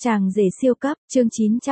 Chàng rể siêu cấp, chương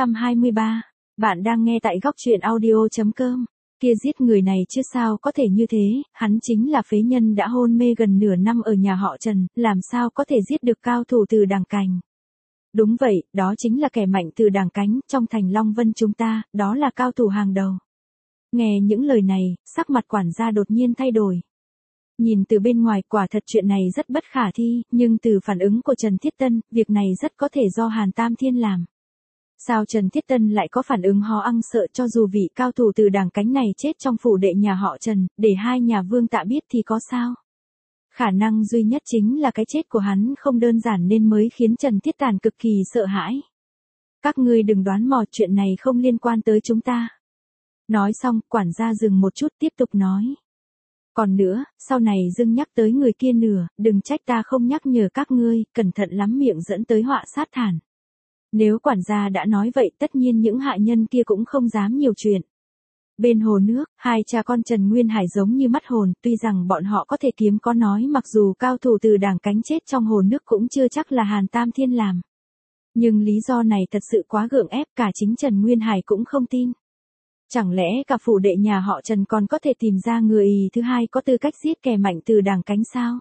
923. Bạn đang nghe tại góc truyện audio.com. Kia giết người này chứ sao có thể như thế, hắn chính là phế nhân đã hôn mê gần nửa năm ở nhà họ Trần, làm sao có thể giết được cao thủ từ Đàng Cành. Đúng vậy, đó chính là kẻ mạnh từ Đàng Cánh, trong thành Long Vân chúng ta, đó là cao thủ hàng đầu. Nghe những lời này, sắc mặt quản gia đột nhiên thay đổi. Nhìn từ bên ngoài quả thật chuyện này rất bất khả thi, nhưng từ phản ứng của Trần Thiết Tân, việc này rất có thể do Hàn Tam Thiên làm. Sao Trần Thiết Tân lại có phản ứng ho ăng sợ cho dù vị cao thủ từ Đàng Cánh này chết trong phủ đệ nhà họ Trần, để hai nhà Vương Tạ biết thì có sao? Khả năng duy nhất chính là cái chết của hắn không đơn giản nên mới khiến Trần Thiết Tàn cực kỳ sợ hãi. Các ngươi đừng đoán mò, chuyện này không liên quan tới chúng ta. Nói xong, quản gia dừng một chút tiếp tục nói. Còn nữa, sau này dưng nhắc tới người kia nửa, đừng trách ta không nhắc nhở các ngươi, cẩn thận lắm miệng dẫn tới họa sát thản. Nếu quản gia đã nói vậy tất nhiên những hạ nhân kia cũng không dám nhiều chuyện. Bên hồ nước, hai cha con Trần Nguyên Hải giống như mất hồn, tuy rằng bọn họ có thể kiếm có nói mặc dù cao thủ từ Đàng Cánh chết trong hồ nước cũng chưa chắc là Hàn Tam Thiên làm. Nhưng lý do này thật sự quá gượng ép, cả chính Trần Nguyên Hải cũng không tin. Chẳng lẽ cả phủ đệ nhà họ Trần còn có thể tìm ra người thứ hai có tư cách giết kẻ mạnh từ Đàng Cánh sao?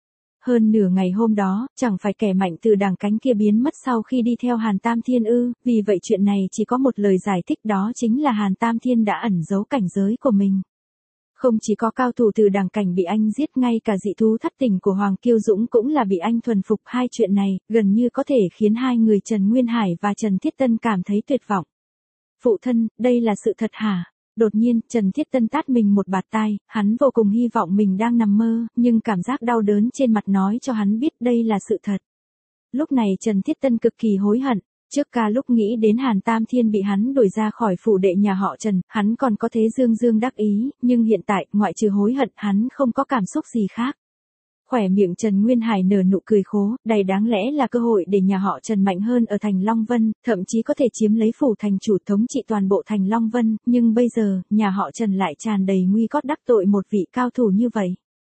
Hơn nửa ngày hôm đó, chẳng phải kẻ mạnh từ Đàng Cánh kia biến mất sau khi đi theo Hàn Tam Thiên ư, vì vậy chuyện này chỉ có một lời giải thích, đó chính là Hàn Tam Thiên đã ẩn giấu cảnh giới của mình. Không chỉ có cao thủ từ Đàng Cảnh bị anh giết, ngay cả dị thú thất tình của Hoàng Kiêu Dũng cũng là bị anh thuần phục. Hai chuyện này, gần như có thể khiến hai người Trần Nguyên Hải và Trần Thiết Tân cảm thấy tuyệt vọng. Phụ thân, đây là sự thật hả? Đột nhiên, Trần Thiết Tân tát mình một bạt tai, hắn vô cùng hy vọng mình đang nằm mơ, nhưng cảm giác đau đớn trên mặt nói cho hắn biết đây là sự thật. Lúc này Trần Thiết Tân cực kỳ hối hận, trước ca lúc nghĩ đến Hàn Tam Thiên bị hắn đuổi ra khỏi phủ đệ nhà họ Trần, hắn còn có thế dương dương đắc ý, nhưng hiện tại, ngoại trừ hối hận, hắn không có cảm xúc gì khác. Khỏe miệng Trần Nguyên Hải nở nụ cười khố, đây đáng lẽ là cơ hội để nhà họ Trần mạnh hơn ở thành Long Vân, thậm chí có thể chiếm lấy phủ thành chủ thống trị toàn bộ thành Long Vân, nhưng bây giờ, nhà họ Trần lại tràn đầy nguy cót đắc tội một vị cao thủ như vậy.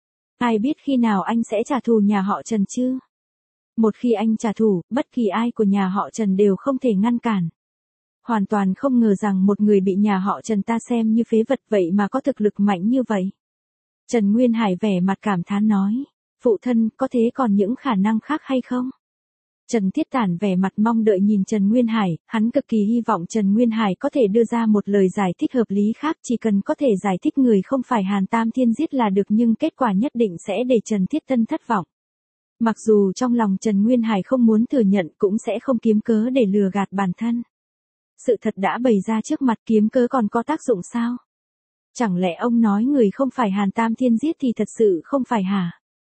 Ai biết khi nào anh sẽ trả thù nhà họ Trần chứ? Một khi anh trả thù, bất kỳ ai của nhà họ Trần đều không thể ngăn cản. Hoàn toàn không ngờ rằng một người bị nhà họ Trần ta xem như phế vật vậy mà có thực lực mạnh như vậy. Trần Nguyên Hải vẻ mặt cảm thán nói. Phụ thân, có thế còn những khả năng khác hay không? Trần Thiết Tản vẻ mặt mong đợi nhìn Trần Nguyên Hải, hắn cực kỳ hy vọng Trần Nguyên Hải có thể đưa ra một lời giải thích hợp lý khác, chỉ cần có thể giải thích người không phải Hàn Tam Thiên giết là được, nhưng kết quả nhất định sẽ để Trần Thiết Tân thất vọng. Mặc dù trong lòng Trần Nguyên Hải không muốn thừa nhận cũng sẽ không kiếm cớ để lừa gạt bản thân. Sự thật đã bày ra trước mặt, kiếm cớ còn có tác dụng sao? Chẳng lẽ ông nói người không phải Hàn Tam Thiên giết thì thật sự không phải hả?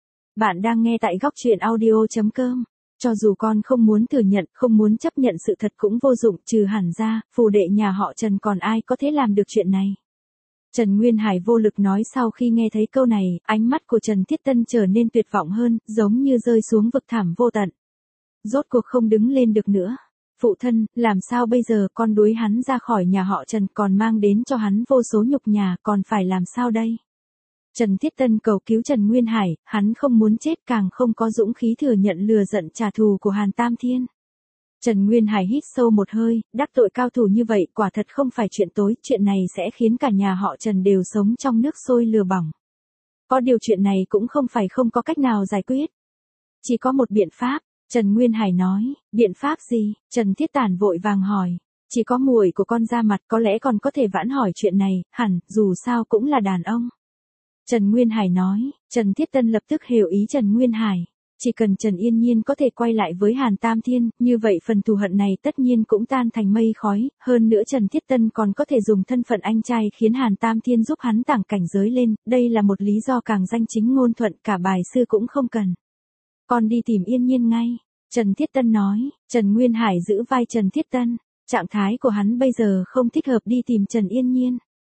Bạn đang nghe tại góc truyện audio.com. Cho dù con không muốn thừa nhận, không muốn chấp nhận sự thật cũng vô dụng, trừ hẳn ra, phủ đệ nhà họ Trần còn ai có thể làm được chuyện này. Trần Nguyên Hải vô lực nói. Sau khi nghe thấy câu này, ánh mắt của Trần Thiết Tân trở nên tuyệt vọng hơn, giống như rơi xuống vực thẳm vô tận. Rốt cuộc không đứng lên được nữa. Phụ thân, làm sao bây giờ, con đuổi hắn ra khỏi nhà họ Trần còn mang đến cho hắn vô số nhục nhã, còn phải làm sao đây? Trần Thiết Tân cầu cứu Trần Nguyên Hải, hắn không muốn chết, càng không có dũng khí thừa nhận lừa giận trả thù của Hàn Tam Thiên. Trần Nguyên Hải hít sâu một hơi, đắc tội cao thủ như vậy quả thật không phải chuyện tối, chuyện này sẽ khiến cả nhà họ Trần đều sống trong nước sôi lửa bỏng. Có điều chuyện này cũng không phải không có cách nào giải quyết. Chỉ có một biện pháp, Trần Nguyên Hải nói. Biện pháp gì? Trần Thiết Tản vội vàng hỏi. Chỉ có muội của con ra mặt, có lẽ còn có thể vãn hỏi chuyện này, hẳn, dù sao cũng là đàn ông. Trần Nguyên Hải nói. Trần Thiết Tân lập tức hiểu ý Trần Nguyên Hải. Chỉ cần Trần Yên Nhiên có thể quay lại với Hàn Tam Thiên, như vậy phần thù hận này tất nhiên cũng tan thành mây khói, hơn nữa Trần Thiết Tân còn có thể dùng thân phận anh trai khiến Hàn Tam Thiên giúp hắn tăng cảnh giới lên, đây là một lý do càng danh chính ngôn thuận, cả bài sư cũng không cần. Con đi tìm Yên Nhiên ngay, Trần Thiết Tân nói. Trần Nguyên Hải giữ vai Trần Thiết Tân, trạng thái của hắn bây giờ không thích hợp đi tìm Trần Yên Nhiên.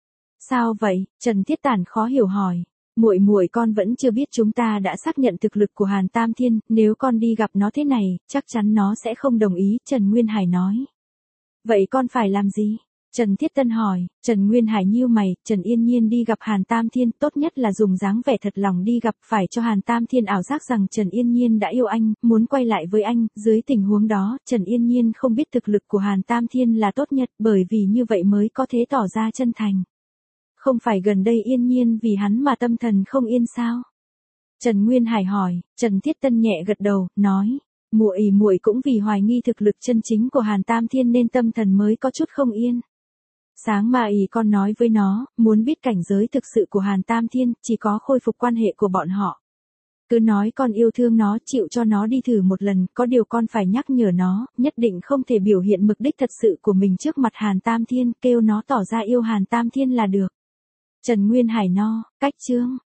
Sao vậy? Trần Thiết Tản khó hiểu hỏi. Muội con vẫn chưa biết chúng ta đã xác nhận thực lực của Hàn Tam Thiên, nếu con đi gặp nó thế này, chắc chắn nó sẽ không đồng ý, Trần Nguyên Hải nói. Vậy con phải làm gì? Trần Thiết Tân hỏi. Trần Nguyên Hải nhíu mày, Trần Yên Nhiên đi gặp Hàn Tam Thiên, tốt nhất là dùng dáng vẻ thật lòng đi gặp, phải cho Hàn Tam Thiên ảo giác rằng Trần Yên Nhiên đã yêu anh, muốn quay lại với anh, dưới tình huống đó, Trần Yên Nhiên không biết thực lực của Hàn Tam Thiên là tốt nhất, bởi vì như vậy mới có thể tỏ ra chân thành. Không phải gần đây Yên Nhiên vì hắn mà tâm thần không yên sao? Trần Nguyên Hải hỏi. Trần Thiết Tân nhẹ gật đầu, nói, muội cũng vì hoài nghi thực lực chân chính của Hàn Tam Thiên nên tâm thần mới có chút không yên. Sáng mà con nói với nó, muốn biết cảnh giới thực sự của Hàn Tam Thiên, chỉ có khôi phục quan hệ của bọn họ. Cứ nói con yêu thương nó, chịu cho nó đi thử một lần, có điều con phải nhắc nhở nó, nhất định không thể biểu hiện mục đích thật sự của mình trước mặt Hàn Tam Thiên, kêu nó tỏ ra yêu Hàn Tam Thiên là được. Trần Nguyên Hải no, cách chương.